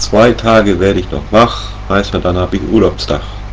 2 Tage werde ich noch wach, heißt, dann habe ich Urlaubstag.